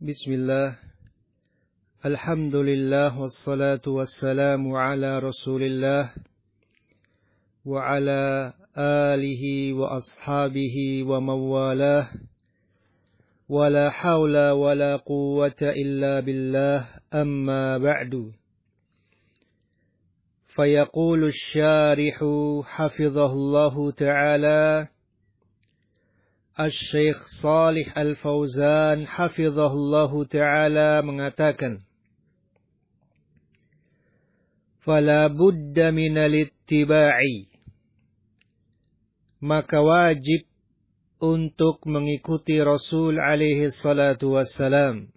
Bismillah, alhamdulillah, wassalatu wassalamu ala rasulillah, wa ala alihi wa ashabihi wa mawalah, wa la hawla wa la quwwata illa billah, amma ba'du. Fayaqulu syarihu hafizahullahu ta'ala, Asy-Syaikh Shalih Al-Fauzan hafizahullahu ta'ala mengatakan, Fala budda minal ittiba'i, maka wajib untuk mengikuti Rasul alaihi salatu wassalam.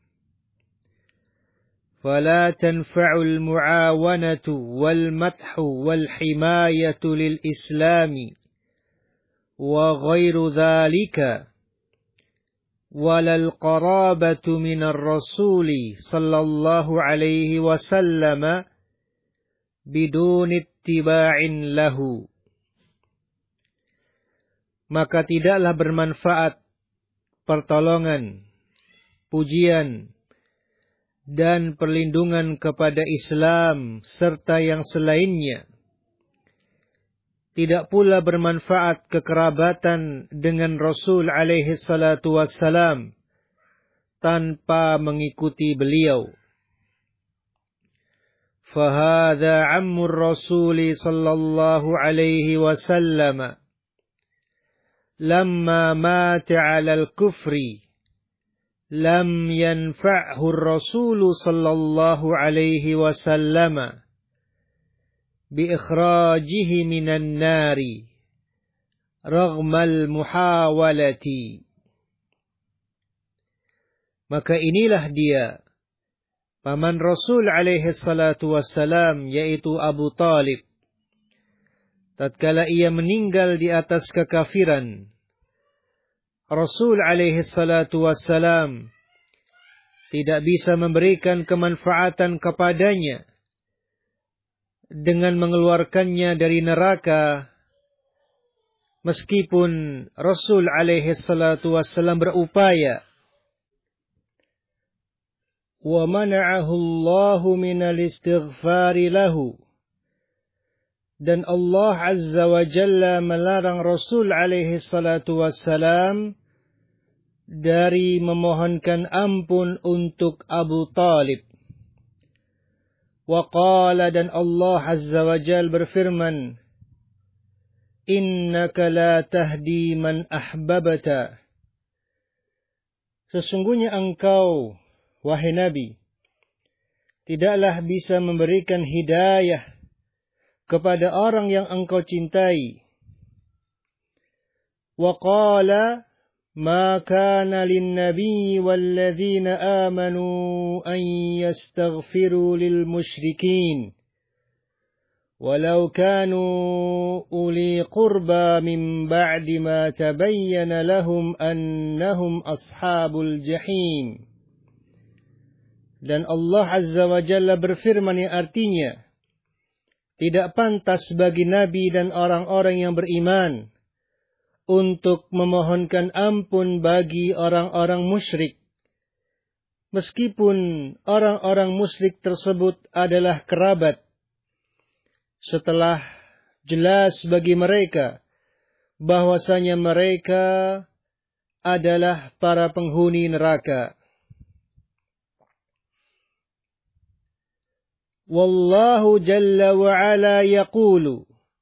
Fala tanfa'ul mu'awanatu wal madhu wal himayatu lil islami wa ghairu dhalika walal qarabatu minar rasuli sallallahu alaihi wasallam bidun ittiba'in lahu. Maka tidaklah bermanfaat pertolongan, pujian, dan perlindungan kepada Islam serta yang selainnya. Tidak pula bermanfaat kekerabatan dengan Rasul alaihi salatu wassalam tanpa mengikuti beliau. Fahadha ammur rasuli sallallahu alaihi wasallam lamma mata ala al-kufri lam yanfa'hu ar-rasulu sallallahu alaihi wasallam biikhrajihi minan nari raghmal muhawalati. Maka inilah dia paman Rasul alaihi salatu wassalam, yaitu Abu Talib. Tatkala ia meninggal di atas kekafiran, Rasul alaihi salatu wassalam tidak bisa memberikan kemanfaatan kepadanya dengan mengeluarkannya dari neraka, meskipun Rasul alaihi salatu wassalam berupaya. Wa mana'ahu Allahu minal istighfari lahu. Dan Allah azza wa jalla melarang Rasul alaihi salatu wassalam dari memohonkan ampun untuk Abu Talib. Wa qala, dan Allah azza wa jalla berfirman, Innaka la tahdi man ahbabata. Sesungguhnya engkau, wahai Nabi, tidaklah bisa memberikan hidayah kepada orang yang engkau cintai. Wa qala, Ma kana lin-nabiyyi wal-ladzina amanu an yastaghfiru lil musyrikin walau kanu uli qurba min ba'di ma tabayyana lahum annahum ashabul jahim. Dan Allah azza wa jalla berfirman yang artinya, tidak pantas bagi Nabi dan orang-orang yang beriman untuk memohonkan ampun bagi orang-orang musyrik, meskipun orang-orang musyrik tersebut adalah kerabat, setelah jelas bagi mereka bahwasanya mereka adalah para penghuni neraka. Wallahu jalla wa ala yaqulu,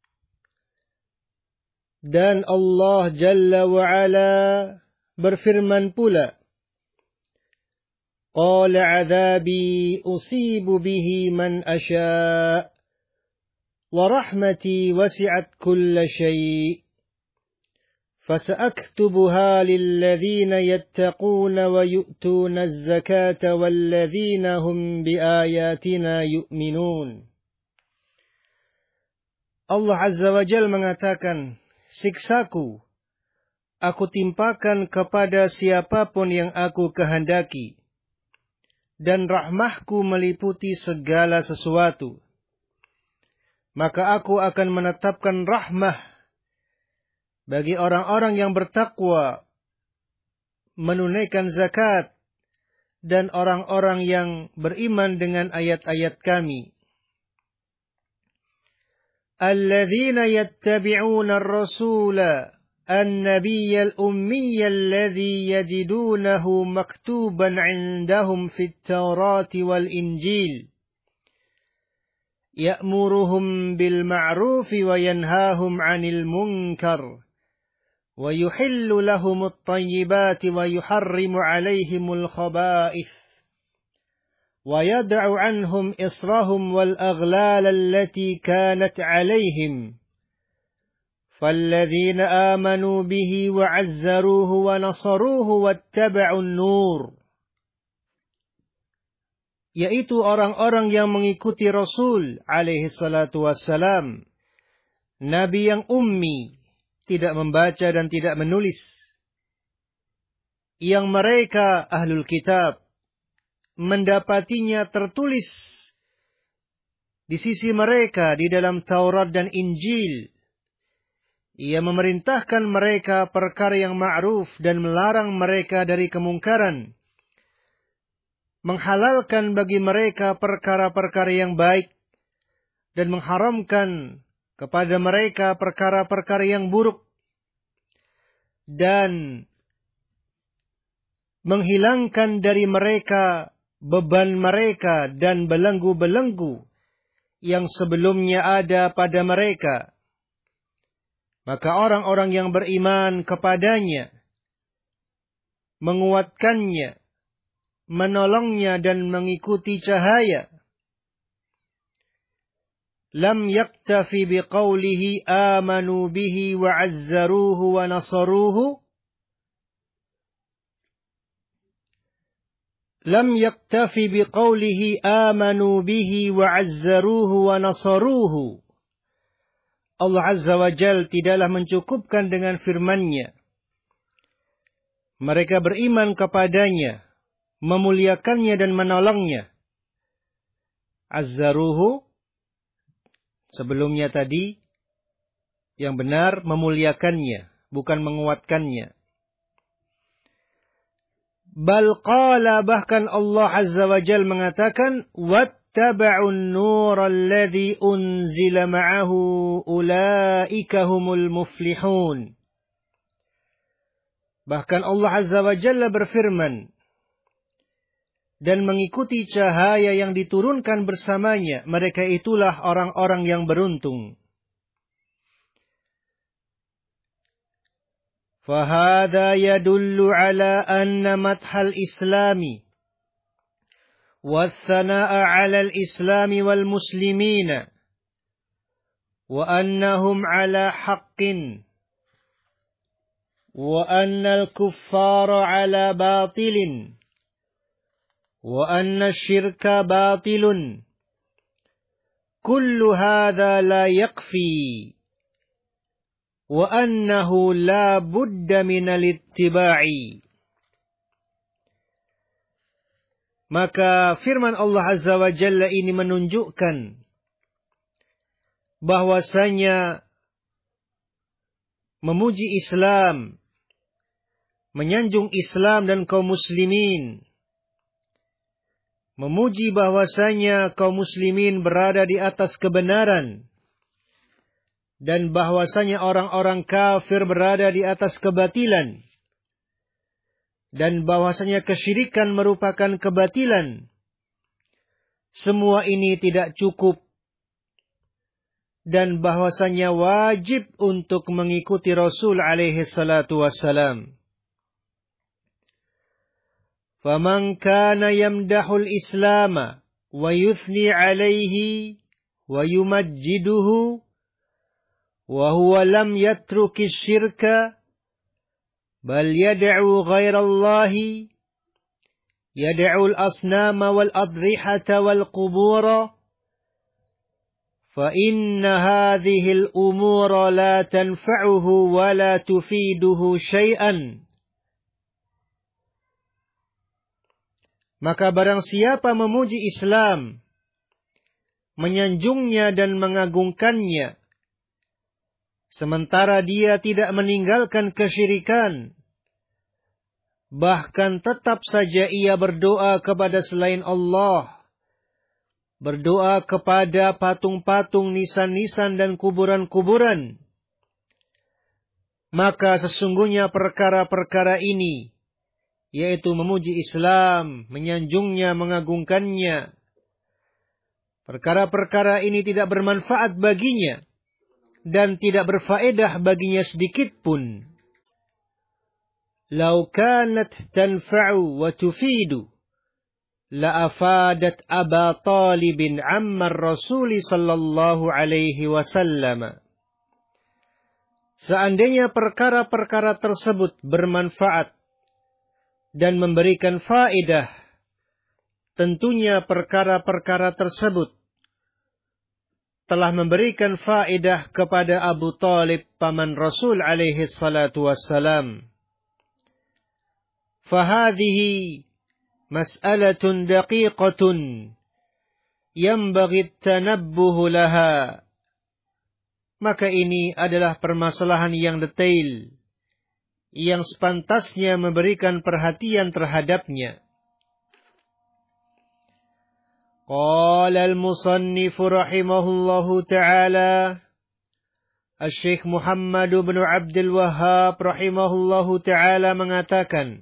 dan Allah jalla wa ala berfirman pula, Qala adzabi usibu bihi man asya' wa rahmati wasi'at kulla syai' fasa'aktubuha lilladzina yattaquna wa yu'tuna az-zakata walladzina hum biayatina yu'minun. Allah azza wa jalla mengatakan, siksaku aku timpakan kepada siapapun yang aku kehendaki, dan rahmahku meliputi segala sesuatu. Maka aku akan menetapkan rahmah bagi orang-orang yang bertakwa, menunaikan zakat, dan orang-orang yang beriman dengan ayat-ayat kami. Alladzina yattabi'una ar-rasula an-nabiyyal ummiyyal ladzi yajidunahu maktuban 'indahum fit-taurati wal injil. Ya'muruhum bil ma'rufi wa yanhahum 'anil munkar. ويحل لهم الطيبات ويحرم عليهم الخبائث ويدع عنهم إصرهم والأغلال التي كانت عليهم فالذين آمنوا به وعزروه ونصروه واتبعوا النور, yaitu orang-orang yang mengikuti Rasul alaihi salatu wassalam, Nabi yang ummi, tidak membaca dan tidak menulis, yang mereka ahlul kitab mendapatinya tertulis di sisi mereka di dalam Taurat dan Injil. Ia memerintahkan mereka perkara yang ma'ruf dan melarang mereka dari kemungkaran, menghalalkan bagi mereka perkara-perkara yang baik dan mengharamkan kepada mereka perkara-perkara yang buruk, dan menghilangkan dari mereka beban mereka dan belenggu-belenggu yang sebelumnya ada pada mereka. Maka orang-orang yang beriman kepadanya, menguatkannya, menolongnya dan mengikuti cahaya, lam yaktafi biqawlihi amanu bihi wa azzaruhu wa nasaruhu. Lam yaktafi biqawlihi amanu bihi wa azzaruhu wa nasaruhu. Allah Azza wa Jal tidaklah mencukupkan dengan firman-Nya. Mereka beriman kepadanya, memuliakannya dan menolongnya. Azzaruhu, sebelumnya tadi, yang benar memuliakannya, bukan menguatkannya. Bal qala, bahkan Allah Azza wa Jal mengatakan, wattaba'un nura alladhi unzila ma'ahu ulaika humul muflihun. Bahkan Allah Azza wa Jalla berfirman, dan mengikuti cahaya yang diturunkan bersamanya, mereka itulah orang-orang yang beruntung. فَهَذَا يَدُلُّ عَلَى أَنَّ مَدْحَ الْإِسْلَامِ وَالثَّنَاءَ عَلَى الْإِسْلَامِ وَالْمُسْلِمِينَ وَأَنَّهُمْ عَلَى حَقٍّ وَأَنَّ الْكُفَّارَ عَلَى بَاطِلٍ وَأَنَّ الشِّرْكَ بَاطِلٌ كُلُّ هَذَا لَا يَكْفِي وَأَنَّهُ لَا بُدَّ مِنَ الِاتِّبَاعِ. Maka firman Allah Azza wa Jalla ini menunjukkan bahwasanya memuji Islam, menyanjung Islam dan kaum muslimin, memuji bahwasanya kaum muslimin berada di atas kebenaran, dan bahwasanya orang-orang kafir berada di atas kebatilan, dan bahwasanya kesyirikan merupakan kebatilan. Semua ini tidak cukup, dan bahwasanya wajib untuk mengikuti Rasul alaihi salatu wassalam. Faman kana yamdahul islama wa yuthni alaihi wa yumajjiduhu wa huwa lam yatruki syirka bal yad'u ghairallahi yad'u al-asnama wal adrihata wal qubura fa inna hadhihi al-umura la tanfa'uhu wa la tufiduhu syai'an. Maka barang siapa memuji Islam, menyanjungnya dan mengagungkannya, sementara dia tidak meninggalkan kesyirikan, Bahkan tetap saja ia berdoa kepada selain Allah. Berdoa kepada patung-patung, nisan-nisan dan kuburan-kuburan. Maka sesungguhnya perkara-perkara ini, yaitu memuji Islam, menyanjungnya, mengagungkannya, perkara-perkara ini tidak bermanfaat baginya dan tidak berfaedah baginya sedikit pun. Lau kanat tanfa'u wa tufidu la afadat Aba Talibin ammar Rasuli sallallahu alaihi wasallam. Seandainya perkara-perkara tersebut bermanfaat dan memberikan faedah, tentunya perkara-perkara tersebut telah memberikan faedah kepada Abu Talib paman Rasul alaihi salatu wassalam. Fahadhihi mas'alatun daqiqatun yanbaghi at-tanabbuh laha. Maka ini adalah permasalahan yang detail, yang sepantasnya memberikan perhatian terhadapnya. Qala al-musannif rahimahullahu ta'ala, Asy-Syaikh Muhammad bin Abdul Wahhab rahimahullahu ta'ala mengatakan,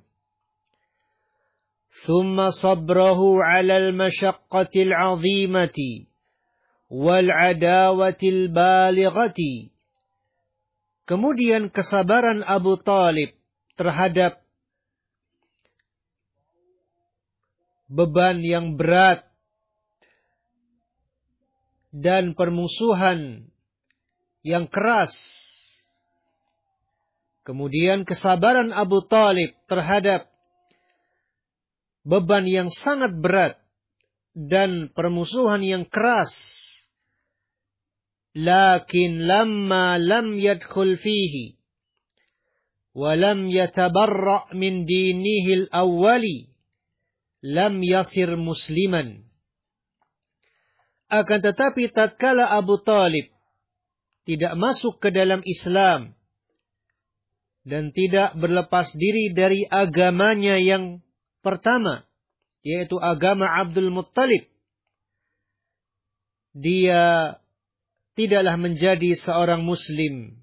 ثم صبره على المشقة العظيمة والعداوة البالغة. Kemudian kesabaran Abu Talib terhadap beban yang berat dan permusuhan yang keras. Kemudian kesabaran Abu Talib terhadap beban yang sangat berat dan permusuhan yang keras. Lakin lamma lam yadkhul fihi wa lam yatabarra' min dinihi al-awwali lam yasir musliman. Akan tetapi tatkala Abu Talib tidak masuk ke dalam Islam dan tidak berlepas diri dari agamanya yang pertama, yaitu agama Abdul Muttalib, dia tidaklah menjadi seorang muslim.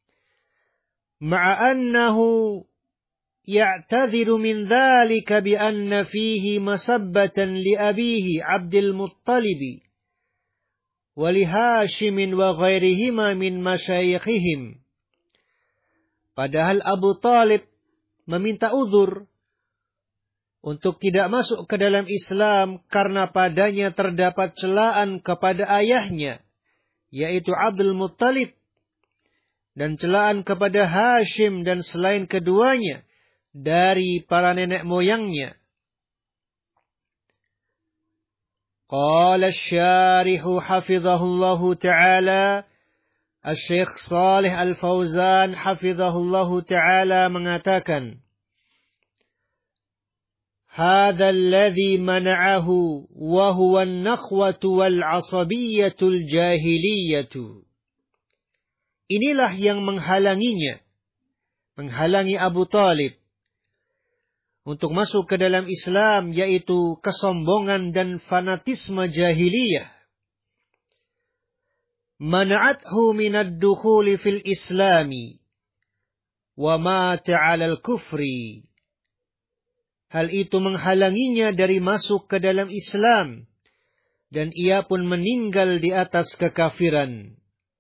Ma'annahu ya'tadhiru min dhalika bi'anna fihi masabbatan li abihi Abdul Muttalib wa li Hashim wa ghairihima min masyayikhihim. Padahal Abu Talib meminta uzur untuk tidak masuk ke dalam Islam karena padanya terdapat celaan kepada ayahnya, yaitu Abdul Muttalib, dan celaan kepada Hashim dan selain keduanya dari para nenek moyangnya. Qala asy-syarihu hafizahullahu ta'ala, Asy-Syaikh Shalih Al-Fauzan hafizahullahu ta'ala mengatakan, هذا الذي منعه وهو النخوة والعصبية الجاهلية. Inilah yang menghalanginya, menghalangi Abu Talib untuk masuk ke dalam Islam, yaitu kesombongan dan fanatisme jahiliyah. Mana'athu minad dukhuli fil islami wa mata 'alal kufri. Hal itu menghalanginya dari masuk ke dalam Islam, dan ia pun meninggal di atas kekafiran.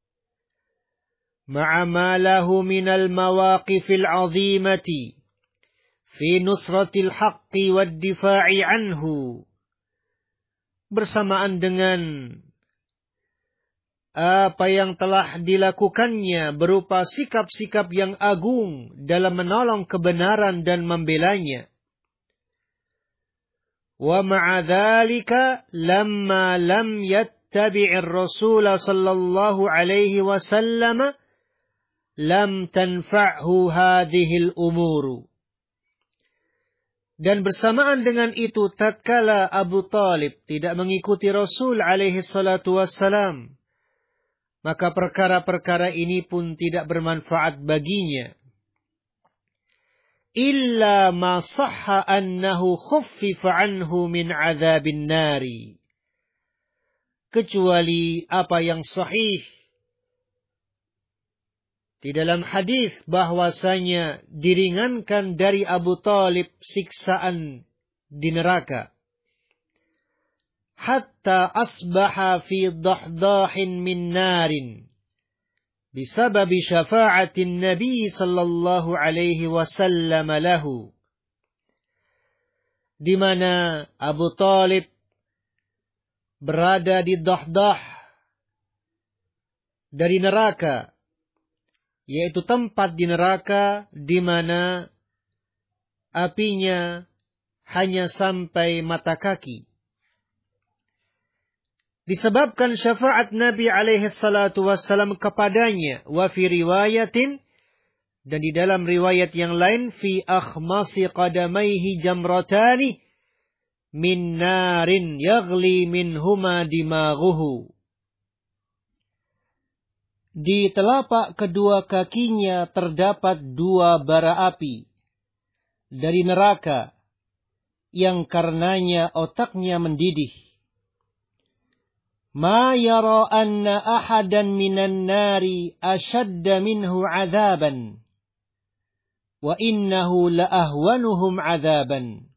Ma'a lahu minal mawaqifil 'azimati fi nusratil haqqi wad difa'i anhu. Bersamaan dengan apa yang telah dilakukannya berupa sikap-sikap yang agung dalam menolong kebenaran dan membelanya. Wa ma'a dzalika lamma lam yattabi'ir Rasul sallallahu alaihi wasallam lam tanfa'hu hadhil umur. Dan bersamaan dengan itu, tatkala Abu Talib tidak mengikuti Rasul alaihi salatu wassalam, maka perkara-perkara ini pun tidak bermanfaat baginya. illa ma sahha annahu khuffifa anhu min adzabin nari. Kecuali apa yang sahih di dalam hadis bahwasanya diringankan dari Abu Talib siksaan di neraka. Hatta asbaha fi dahdahin min narin. Bisababi syafa'atin Nabi sallallahu alaihi wasallam lahu. Di mana Abu Talib berada di dahdah dari neraka, yaitu tempat di neraka di mana apinya hanya sampai mata kaki. Disebabkan syafaat Nabi alaihi salatu wassalam kepadanya. Wa fi riwayatin, dan di dalam riwayat yang lain, fi akhmasi qadamaihi jamratani min narin yaghli minhuma dimaghuhu. Di telapak kedua kakinya terdapat 2 bara api dari neraka yang karenanya otaknya mendidih. Ma yara anna ahadan minan nari ashadda minhu adzaban wa innahu la ahwanuhum adzaban.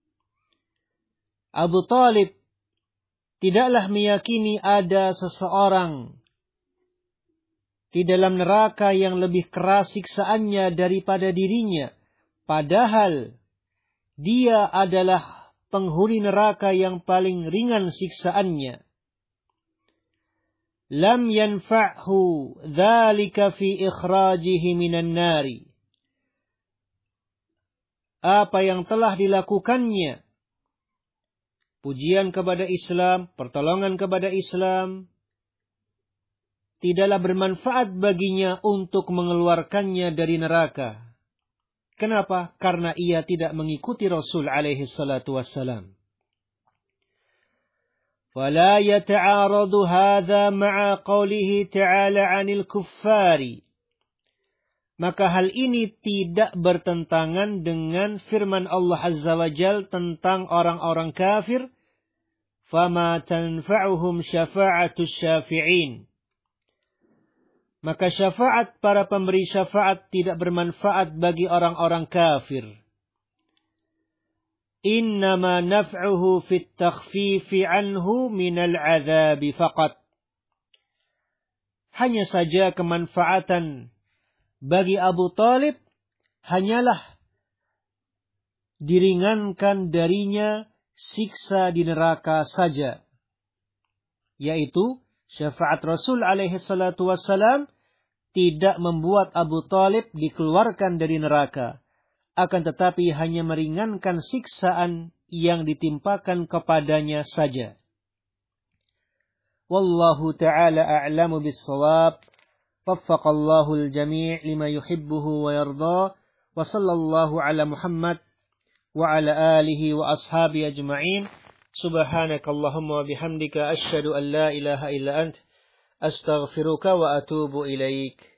Abu Talib tidaklah meyakini ada seseorang di dalam neraka yang lebih keras siksaannya daripada dirinya, padahal dia adalah penghuni neraka yang paling ringan siksaannya. Lam yanfa'hu dzalika fi ikhrajihi minan nari. Apa yang telah dilakukannya, pujian kepada Islam, pertolongan kepada Islam, tidaklah bermanfaat baginya untuk mengeluarkannya dari neraka. Kenapa? Karena ia tidak mengikuti Rasul alaihi salatu wassalam. فلا يتعارض هذا مع قوله تعالى عن الكفار. Maka hal ini tidak bertentangan dengan firman Allah Azza wa Jal tentang orang-orang kafir. فَمَا تَنْفَعُهُمْ شَفَاعَةُ الشَّافِعِينَ. Maka syafaat para pemberi syafaat tidak bermanfaat bagi orang-orang kafir. Innama naf'uhu fit takhfifi anhu minal adzabi faqat. Hanya saja kemanfaatan bagi Abu Talib hanyalah diringankan darinya siksa di neraka saja. Yaitu syafaat Rasul alaihi salatu wassalam tidak membuat Abu Talib dikeluarkan dari neraka, akan tetapi hanya meringankan siksaan yang ditimpakan kepadanya saja. Wallahu ta'ala a'lamu bis-shawab. Waffaqallahu al-jami' lima yuhibbuhu wa yarda. Wa sallallahu ala Muhammad wa ala alihi wa ashabi ajma'in. Subhanakallahumma wa bihamdika asyhadu an la ilaha illa ant astaghfiruka wa atubu ilaik.